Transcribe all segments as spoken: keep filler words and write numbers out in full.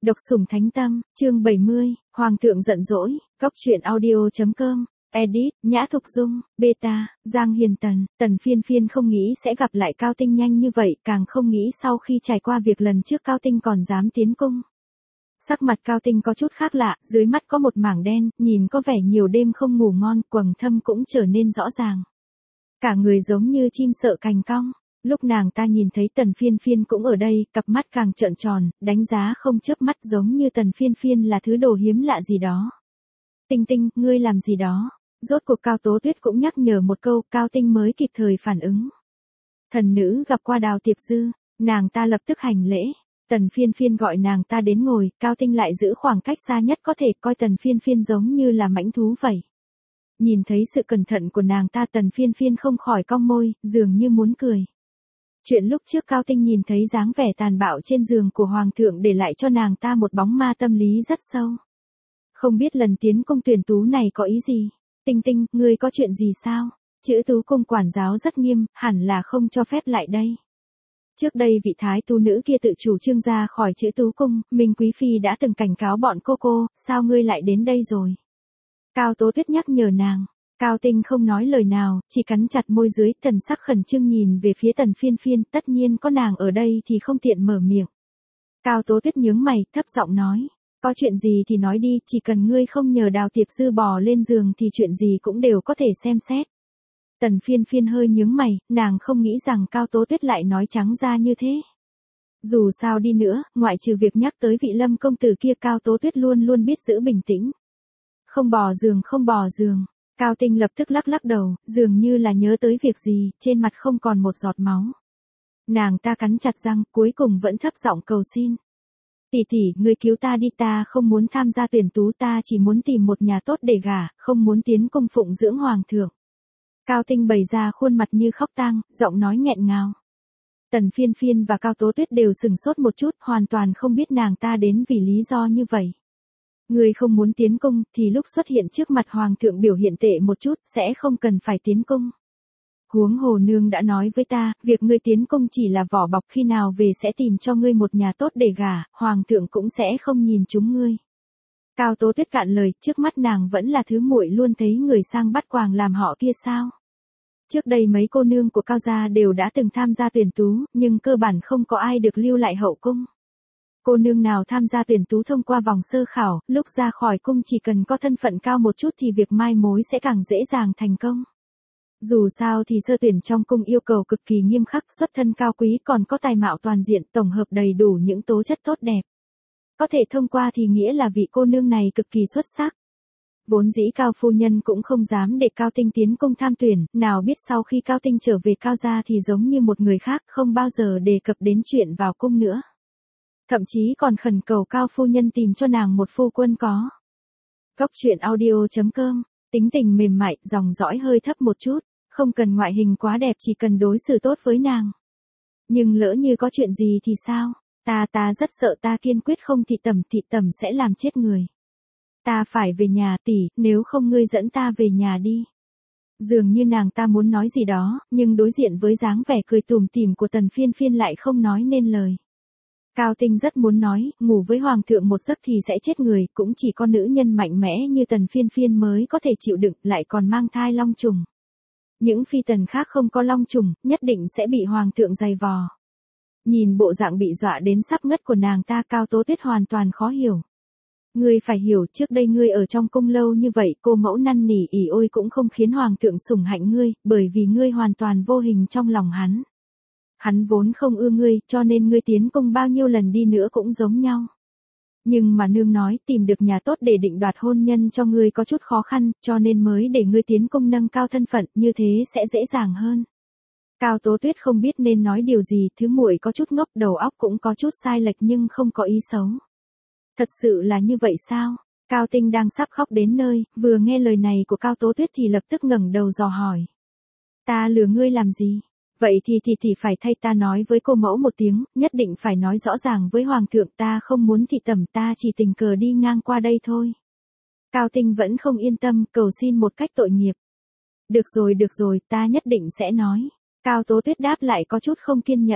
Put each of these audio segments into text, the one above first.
Độc sủng thánh tâm, chương bảy mươi, Hoàng thượng giận dỗi, Cóc truyện audio.com, edit, Nhã Thục Dung, beta, Giang Hiền Tần, Tần Phiên Phiên không nghĩ sẽ gặp lại Cao Tinh nhanh như vậy, càng không nghĩ sau khi trải qua việc lần trước Cao Tinh còn dám tiến cung. Sắc mặt Cao Tinh có chút khác lạ, dưới mắt có một mảng đen, nhìn có vẻ nhiều đêm không ngủ ngon, quầng thâm cũng trở nên rõ ràng. Cả người giống như chim sợ cành cong. Lúc nàng ta nhìn thấy Tần Phiên Phiên cũng ở đây, cặp mắt càng trợn tròn, đánh giá không chớp mắt giống như Tần Phiên Phiên là thứ đồ hiếm lạ gì đó. Tinh Tinh, ngươi làm gì đó? Rốt cuộc Cao Tố Tuyết cũng nhắc nhở một câu, Cao Tinh mới kịp thời phản ứng. Thần nữ gặp qua Đào Tiệp Dư, nàng ta lập tức hành lễ. Tần Phiên Phiên gọi nàng ta đến ngồi, Cao Tinh lại giữ khoảng cách xa nhất có thể, coi Tần Phiên Phiên giống như là mãnh thú vậy. Nhìn thấy sự cẩn thận của nàng ta, Tần Phiên Phiên không khỏi cong môi, dường như muốn cười. Chuyện lúc trước Cao Tinh nhìn thấy dáng vẻ tàn bạo trên giường của Hoàng thượng để lại cho nàng ta một bóng ma tâm lý rất sâu. Không biết lần tiến cung tuyển tú này có ý gì? Tinh Tinh, ngươi có chuyện gì sao? Chữ tú cung quản giáo rất nghiêm, hẳn là không cho phép lại đây. Trước đây vị thái tú nữ kia tự chủ trương ra khỏi chữ tú cung, Minh Quý Phi đã từng cảnh cáo bọn cô cô, sao ngươi lại đến đây rồi? Cao Tố Tuyết nhắc nhở nàng. Cao Tinh không nói lời nào, chỉ cắn chặt môi dưới, thần sắc khẩn trương nhìn về phía Tần Phiên Phiên, tất nhiên có nàng ở đây thì không tiện mở miệng. Cao Tố Tuyết nhướng mày, thấp giọng nói, có chuyện gì thì nói đi, chỉ cần ngươi không nhờ Đào Tiệp Dư bò lên giường thì chuyện gì cũng đều có thể xem xét. Tần Phiên Phiên hơi nhướng mày, nàng không nghĩ rằng Cao Tố Tuyết lại nói trắng ra như thế. Dù sao đi nữa, ngoại trừ việc nhắc tới vị Lâm công tử kia, Cao Tố Tuyết luôn luôn biết giữ bình tĩnh. Không bò giường không bò giường. Cao Tinh lập tức lắc lắc đầu, dường như là nhớ tới việc gì, trên mặt không còn một giọt máu. Nàng ta cắn chặt răng, cuối cùng vẫn thấp giọng cầu xin. Tỷ tỷ, ngươi cứu ta đi, ta không muốn tham gia tuyển tú, ta chỉ muốn tìm một nhà tốt để gả, không muốn tiến cung phụng dưỡng hoàng thượng. Cao Tinh bày ra khuôn mặt như khóc tang, giọng nói nghẹn ngào. Tần Phiên Phiên và Cao Tố Tuyết đều sừng sốt một chút, hoàn toàn không biết nàng ta đến vì lý do như vậy. Ngươi không muốn tiến cung, thì lúc xuất hiện trước mặt hoàng thượng biểu hiện tệ một chút, sẽ không cần phải tiến cung. Huống hồ nương đã nói với ta, việc ngươi tiến cung chỉ là vỏ bọc, khi nào về sẽ tìm cho ngươi một nhà tốt để gả, hoàng thượng cũng sẽ không nhìn chúng ngươi. Cao Tố Tuyết cạn lời, trước mắt nàng vẫn là thứ muội luôn thấy người sang bắt quàng làm họ kia sao? Trước đây mấy cô nương của Cao gia đều đã từng tham gia tuyển tú, nhưng cơ bản không có ai được lưu lại hậu cung. Cô nương nào tham gia tuyển tú thông qua vòng sơ khảo, lúc ra khỏi cung chỉ cần có thân phận cao một chút thì việc mai mối sẽ càng dễ dàng thành công. Dù sao thì sơ tuyển trong cung yêu cầu cực kỳ nghiêm khắc, xuất thân cao quý còn có tài mạo toàn diện, tổng hợp đầy đủ những tố chất tốt đẹp. Có thể thông qua thì nghĩa là vị cô nương này cực kỳ xuất sắc. Vốn dĩ Cao phu nhân cũng không dám để Cao Tinh tiến cung tham tuyển, nào biết sau khi Cao Tinh trở về Cao gia thì giống như một người khác, không bao giờ đề cập đến chuyện vào cung nữa. Thậm chí còn khẩn cầu Cao phu nhân tìm cho nàng một phu quân có. Cóc truyện audio.com, tính tình mềm mại, dòng dõi hơi thấp một chút, không cần ngoại hình quá đẹp, chỉ cần đối xử tốt với nàng. Nhưng lỡ như có chuyện gì thì sao? Ta ta rất sợ, ta kiên quyết không, thị tẩm thị tẩm sẽ làm chết người. Ta phải về nhà tỷ, nếu không ngươi dẫn ta về nhà đi. Dường như nàng ta muốn nói gì đó, nhưng đối diện với dáng vẻ cười tủm tỉm của Tần Phiên Phiên lại không nói nên lời. Cao Tinh rất muốn nói, ngủ với hoàng thượng một giấc thì sẽ chết người, cũng chỉ có nữ nhân mạnh mẽ như Tần Phiên Phiên mới có thể chịu đựng, lại còn mang thai long trùng. Những phi tần khác không có long trùng, nhất định sẽ bị hoàng thượng giày vò. Nhìn bộ dạng bị dọa đến sắp ngất của nàng ta, Cao Tố Tuyết hoàn toàn khó hiểu. Ngươi phải hiểu, trước đây ngươi ở trong cung lâu như vậy, cô mẫu năn nỉ ỉ ôi cũng không khiến hoàng thượng sủng hạnh ngươi, bởi vì ngươi hoàn toàn vô hình trong lòng hắn. Hắn vốn không ưa ngươi, cho nên ngươi tiến cung bao nhiêu lần đi nữa cũng giống nhau. Nhưng mà nương nói tìm được nhà tốt để định đoạt hôn nhân cho ngươi có chút khó khăn, cho nên mới để ngươi tiến cung nâng cao thân phận, như thế sẽ dễ dàng hơn. Cao Tố Tuyết không biết nên nói điều gì, thứ muội có chút ngốc, đầu óc cũng có chút sai lệch nhưng không có ý xấu. Thật sự là như vậy sao? Cao Tinh đang sắp khóc đến nơi, vừa nghe lời này của Cao Tố Tuyết thì lập tức ngẩng đầu dò hỏi. Ta lừa ngươi làm gì? Vậy thì thì thì phải thay ta nói với cô mẫu một tiếng, nhất định phải nói rõ ràng với hoàng thượng, ta không muốn thị tẩm, ta chỉ tình cờ đi ngang qua đây thôi. Cao Tinh vẫn không yên tâm, cầu xin một cách tội nghiệp. Được rồi được rồi, ta nhất định sẽ nói. Cao Tố Tuyết đáp lại có chút không kiên nhẫn.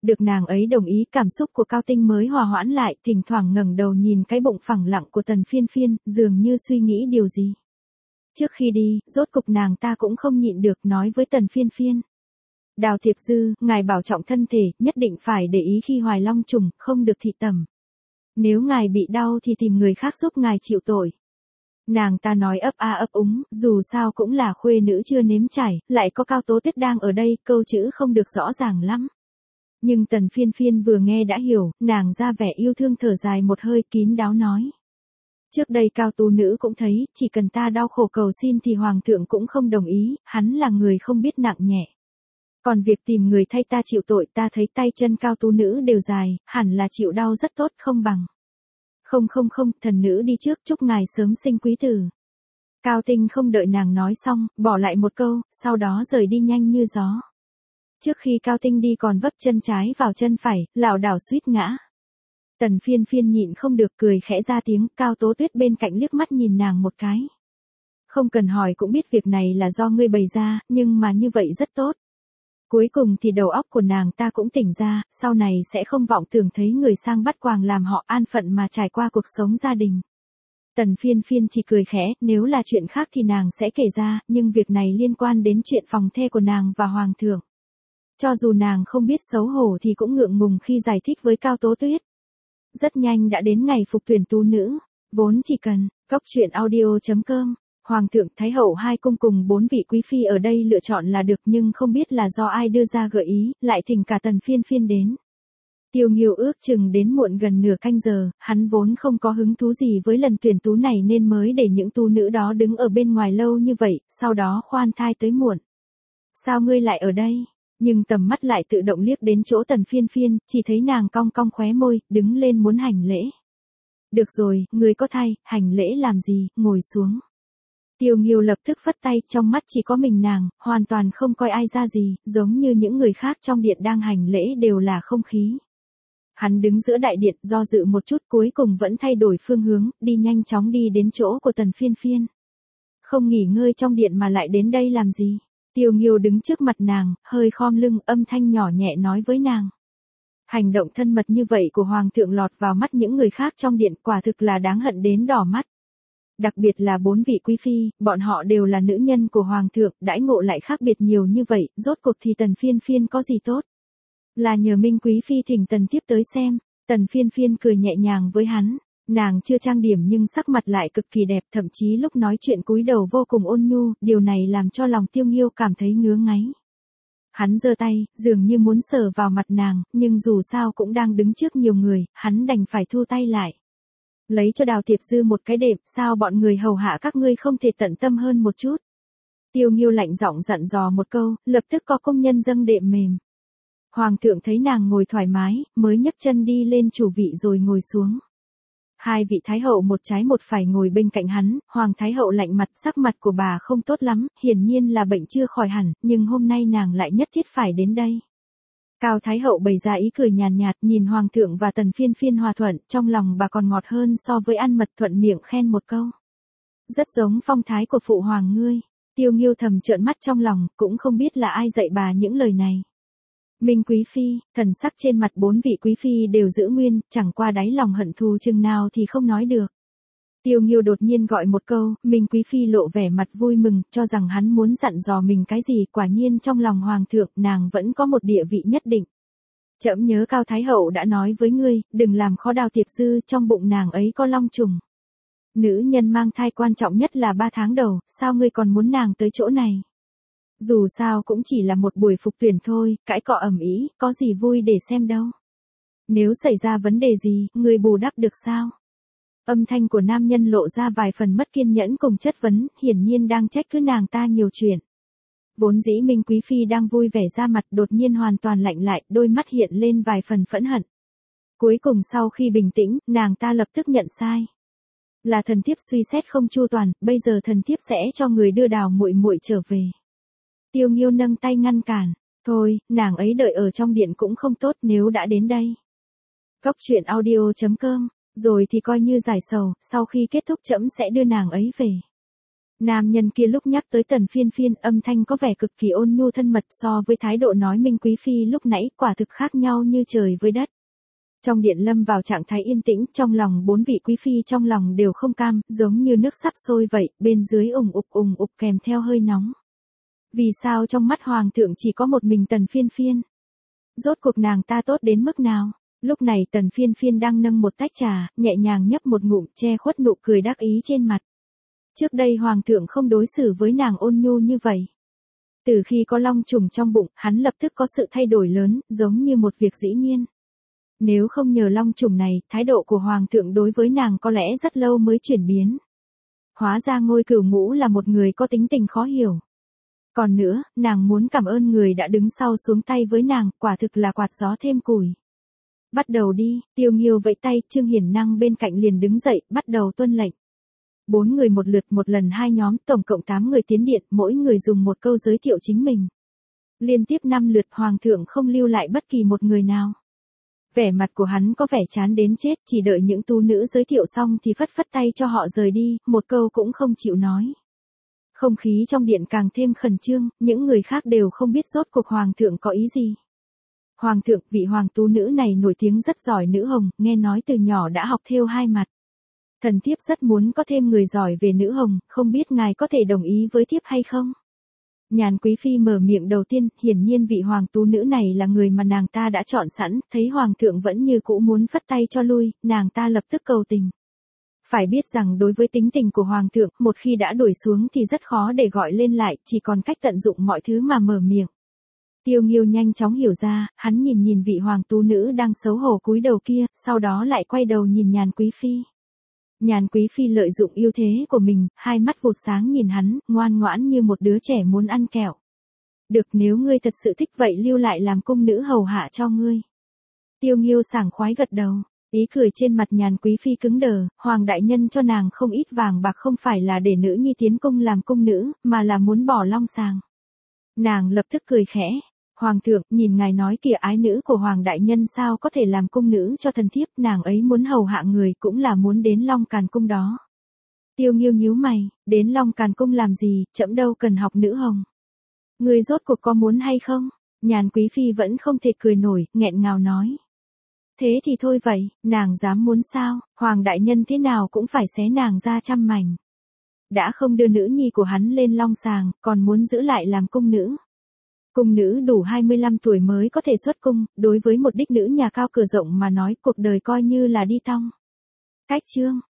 Được nàng ấy đồng ý, cảm xúc của Cao Tinh mới hòa hoãn lại, thỉnh thoảng ngẩng đầu nhìn cái bụng phẳng lặng của Tần Phiên Phiên, dường như suy nghĩ điều gì. Trước khi đi, rốt cục nàng ta cũng không nhịn được nói với Tần Phiên Phiên. Đào Thiệp Dư, ngài bảo trọng thân thể, nhất định phải để ý khi hoài long trùng, không được thị tẩm. Nếu ngài bị đau thì tìm người khác giúp ngài chịu tội. Nàng ta nói ấp a ấp úng, dù sao cũng là khuê nữ chưa nếm trải, lại có Cao Tố Tuyết đang ở đây, câu chữ không được rõ ràng lắm. Nhưng Tần Phiên Phiên vừa nghe đã hiểu, nàng ra vẻ yêu thương thở dài một hơi, kín đáo nói. Trước đây Cao Tú Nữ cũng thấy, chỉ cần ta đau khổ cầu xin thì Hoàng thượng cũng không đồng ý, hắn là người không biết nặng nhẹ. Còn việc tìm người thay ta chịu tội, ta thấy tay chân Cao Tú Nữ đều dài, hẳn là chịu đau rất tốt, không bằng. Không không không, thần nữ đi trước, chúc ngài sớm sinh quý tử. Cao Tinh không đợi nàng nói xong, bỏ lại một câu, sau đó rời đi nhanh như gió. Trước khi Cao Tinh đi còn vấp chân trái vào chân phải, lảo đảo suýt ngã. Tần Phiên Phiên nhịn không được cười khẽ ra tiếng, Cao Tố Tuyết bên cạnh liếc mắt nhìn nàng một cái. Không cần hỏi cũng biết việc này là do ngươi bày ra, nhưng mà như vậy rất tốt. Cuối cùng thì đầu óc của nàng ta cũng tỉnh ra, sau này sẽ không vọng tưởng thấy người sang bắt quàng làm họ an phận mà trải qua cuộc sống gia đình. Tần Phiên Phiên chỉ cười khẽ, nếu là chuyện khác thì nàng sẽ kể ra, nhưng việc này liên quan đến chuyện phòng thê của nàng và Hoàng thượng. Cho dù nàng không biết xấu hổ thì cũng ngượng ngùng khi giải thích với Cao Tố Tuyết. Rất nhanh đã đến ngày phục tuyển tú nữ, vốn chỉ cần, cốc truyện audio chấm com. Hoàng thượng, Thái hậu hai cung cùng bốn vị quý phi ở đây lựa chọn là được, nhưng không biết là do ai đưa ra gợi ý, lại thỉnh cả Tần Phiên Phiên đến. Tiêu Nghiêu ước chừng đến muộn gần nửa canh giờ, hắn vốn không có hứng thú gì với lần tuyển tú này nên mới để những tú nữ đó đứng ở bên ngoài lâu như vậy, sau đó khoan thai tới muộn. Sao ngươi lại ở đây? Nhưng tầm mắt lại tự động liếc đến chỗ Tần Phiên Phiên, chỉ thấy nàng cong cong khóe môi, đứng lên muốn hành lễ. Được rồi, ngươi có thay, hành lễ làm gì, ngồi xuống. Tiêu Nghiêu lập tức phất tay, trong mắt chỉ có mình nàng, hoàn toàn không coi ai ra gì, giống như những người khác trong điện đang hành lễ đều là không khí. Hắn đứng giữa đại điện, do dự một chút cuối cùng vẫn thay đổi phương hướng, đi nhanh chóng đi đến chỗ của Tần Phiên Phiên. Không nghỉ ngơi trong điện mà lại đến đây làm gì? Tiêu Nghiêu đứng trước mặt nàng, hơi khom lưng, âm thanh nhỏ nhẹ nói với nàng. Hành động thân mật như vậy của Hoàng thượng lọt vào mắt những người khác trong điện, quả thực là đáng hận đến đỏ mắt. Đặc biệt là bốn vị quý phi, bọn họ đều là nữ nhân của Hoàng thượng, đãi ngộ lại khác biệt nhiều như vậy, rốt cuộc thì Tần Phiên Phiên có gì tốt? Là nhờ Minh quý phi thỉnh Tần tiếp tới xem. Tần Phiên Phiên cười nhẹ nhàng với hắn, nàng chưa trang điểm nhưng sắc mặt lại cực kỳ đẹp, thậm chí lúc nói chuyện cúi đầu vô cùng ôn nhu, điều này làm cho lòng Tiêu Nghiêu cảm thấy ngứa ngáy. Hắn giơ tay, dường như muốn sờ vào mặt nàng, nhưng dù sao cũng đang đứng trước nhiều người, hắn đành phải thu tay lại. Lấy cho Đào Thiệp Dư một cái đệm, sao bọn người hầu hạ các ngươi không thể tận tâm hơn một chút? Tiêu Nghiêu lạnh giọng dặn dò một câu, lập tức có công nhân dâng đệm mềm. Hoàng thượng thấy nàng ngồi thoải mái, mới nhấc chân đi lên chủ vị rồi ngồi xuống. Hai vị thái hậu một trái một phải ngồi bên cạnh hắn, Hoàng thái hậu lạnh mặt, sắc mặt của bà không tốt lắm, hiển nhiên là bệnh chưa khỏi hẳn, nhưng hôm nay nàng lại nhất thiết phải đến đây. Cao thái hậu bày ra ý cười nhàn nhạt, nhìn Hoàng thượng và Tần Phiên Phiên hòa thuận, trong lòng bà còn ngọt hơn so với ăn mật, thuận miệng khen một câu. Rất giống phong thái của phụ hoàng ngươi. Tiêu Nghiêu thầm trợn mắt trong lòng, cũng không biết là ai dạy bà những lời này. Minh quý phi, thần sắc trên mặt bốn vị quý phi đều giữ nguyên, chẳng qua đáy lòng hận thù chừng nào thì không nói được. Tiêu Nghiêu đột nhiên gọi một câu, Minh quý phi lộ vẻ mặt vui mừng, cho rằng hắn muốn dặn dò mình cái gì, quả nhiên trong lòng hoàng thượng, nàng vẫn có một địa vị nhất định. Trẫm nhớ Cao thái hậu đã nói với ngươi, đừng làm khó Đào Thiệp Dư, trong bụng nàng ấy có long trùng. Nữ nhân mang thai quan trọng nhất là ba tháng đầu, sao ngươi còn muốn nàng tới chỗ này? Dù sao cũng chỉ là một buổi phục tuyển thôi, cãi cọ ầm ĩ, có gì vui để xem đâu. Nếu xảy ra vấn đề gì, ngươi bù đắp được sao? Âm thanh của nam nhân lộ ra vài phần mất kiên nhẫn cùng chất vấn, hiển nhiên đang trách cứ nàng ta nhiều chuyện. Vốn dĩ Minh quý phi đang vui vẻ ra mặt, đột nhiên hoàn toàn lạnh lại, đôi mắt hiện lên vài phần phẫn hận. Cuối cùng sau khi bình tĩnh, nàng ta lập tức nhận sai. Là thần thiếp suy xét không chu toàn, bây giờ thần thiếp sẽ cho người đưa Đào muội muội trở về. Tiêu Nghiêu nâng tay ngăn cản, thôi, nàng ấy đợi ở trong điện cũng không tốt nếu đã đến đây. Cốc truyện audio chấm com, rồi thì coi như giải sầu, sau khi kết thúc trẫm sẽ đưa nàng ấy về. Nam nhân kia lúc nhắc tới Tần Phiên Phiên, âm thanh có vẻ cực kỳ ôn nhu thân mật, so với thái độ nói Minh Quý Phi lúc nãy quả thực khác nhau như trời với đất. Trong điện lâm vào trạng thái yên tĩnh, trong lòng bốn vị quý phi trong lòng đều không cam, giống như nước sắp sôi vậy, bên dưới ủng ục ủng ục kèm theo hơi nóng. Vì sao trong mắt hoàng thượng chỉ có một mình Tần Phiên Phiên? Rốt cuộc nàng ta tốt đến mức nào? Lúc này Tần Phiên Phiên đang nâng một tách trà, nhẹ nhàng nhấp một ngụm, che khuất nụ cười đắc ý trên mặt. Trước đây hoàng thượng không đối xử với nàng ôn nhu như vậy. Từ khi có long trùng trong bụng, hắn lập tức có sự thay đổi lớn, giống như một việc dĩ nhiên. Nếu không nhờ long trùng này, thái độ của hoàng thượng đối với nàng có lẽ rất lâu mới chuyển biến. Hóa ra Ngôi Cửu Ngũ là một người có tính tình khó hiểu. Còn nữa, nàng muốn cảm ơn người đã đứng sau xuống tay với nàng, quả thực là quạt gió thêm củi. Bắt đầu đi, Tiêu Nghiêu vẫy tay, Trương Hiển Năng bên cạnh liền đứng dậy, bắt đầu tuân lệnh. Bốn người một lượt một lần hai nhóm, tổng cộng tám người tiến điện, mỗi người dùng một câu giới thiệu chính mình. Liên tiếp năm lượt hoàng thượng không lưu lại bất kỳ một người nào. Vẻ mặt của hắn có vẻ chán đến chết, chỉ đợi những tú nữ giới thiệu xong thì phất phất tay cho họ rời đi, một câu cũng không chịu nói. Không khí trong điện càng thêm khẩn trương, những người khác đều không biết rốt cuộc hoàng thượng có ý gì. Hoàng thượng, vị hoàng tú nữ này nổi tiếng rất giỏi nữ hồng, nghe nói từ nhỏ đã học thêu hai mặt. Thần thiếp rất muốn có thêm người giỏi về nữ hồng, không biết ngài có thể đồng ý với thiếp hay không? Nhàn Quý Phi mở miệng đầu tiên, hiển nhiên vị hoàng tú nữ này là người mà nàng ta đã chọn sẵn, thấy hoàng thượng vẫn như cũ muốn phất tay cho lui, nàng ta lập tức cầu tình. Phải biết rằng đối với tính tình của hoàng thượng, một khi đã đuổi xuống thì rất khó để gọi lên lại, chỉ còn cách tận dụng mọi thứ mà mở miệng. Tiêu Nghiêu nhanh chóng hiểu ra, hắn nhìn nhìn vị hoàng tú nữ đang xấu hổ cúi đầu kia, sau đó lại quay đầu nhìn Nhàn Quý Phi. Nhàn Quý Phi lợi dụng ưu thế của mình, hai mắt vụt sáng nhìn hắn, ngoan ngoãn như một đứa trẻ muốn ăn kẹo. Được, nếu ngươi thật sự thích vậy lưu lại làm cung nữ hầu hạ cho ngươi. Tiêu Nghiêu sảng khoái gật đầu, ý cười trên mặt Nhàn Quý Phi cứng đờ, hoàng đại nhân cho nàng không ít vàng bạc không phải là để nữ nhi tiến cung làm cung nữ, mà là muốn bỏ long sàng. Nàng lập tức cười khẽ. Hoàng thượng, nhìn ngài nói kìa, ái nữ của hoàng đại nhân sao có thể làm cung nữ cho thần thiếp, nàng ấy muốn hầu hạ người cũng là muốn đến Long Càn cung đó. Tiêu Nghiêu nhíu mày, đến Long Càn cung làm gì, trẫm đâu cần học nữ hồng. Người rốt cuộc có muốn hay không? Nhàn Quý Phi vẫn không thể cười nổi, nghẹn ngào nói. Thế thì thôi vậy, nàng dám muốn sao, hoàng đại nhân thế nào cũng phải xé nàng ra trăm mảnh. Đã không đưa nữ nhi của hắn lên long sàng, còn muốn giữ lại làm cung nữ. Cung nữ đủ hai mươi lăm tuổi mới có thể xuất cung, đối với một đích nữ nhà cao cửa rộng mà nói cuộc đời coi như là đi tong. Cách chương,